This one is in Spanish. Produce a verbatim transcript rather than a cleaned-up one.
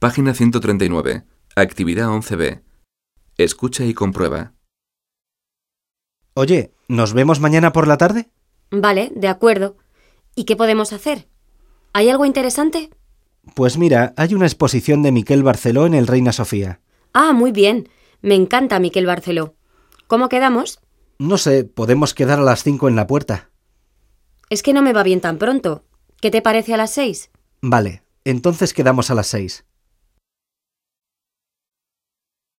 Página ciento treinta y nueve. Actividad once be. Escucha y comprueba. Oye, ¿nos vemos mañana por la tarde? Vale, de acuerdo. ¿Y qué podemos hacer? ¿Hay algo interesante? Pues mira, hay una exposición de Miquel Barceló en el Reina Sofía. Ah, muy bien. Me encanta Miquel Barceló. ¿Cómo quedamos? No sé, podemos quedar a las cinco en la puerta. Es que no me va bien tan pronto. ¿Qué te parece a las seis? Vale, entonces quedamos a las seis.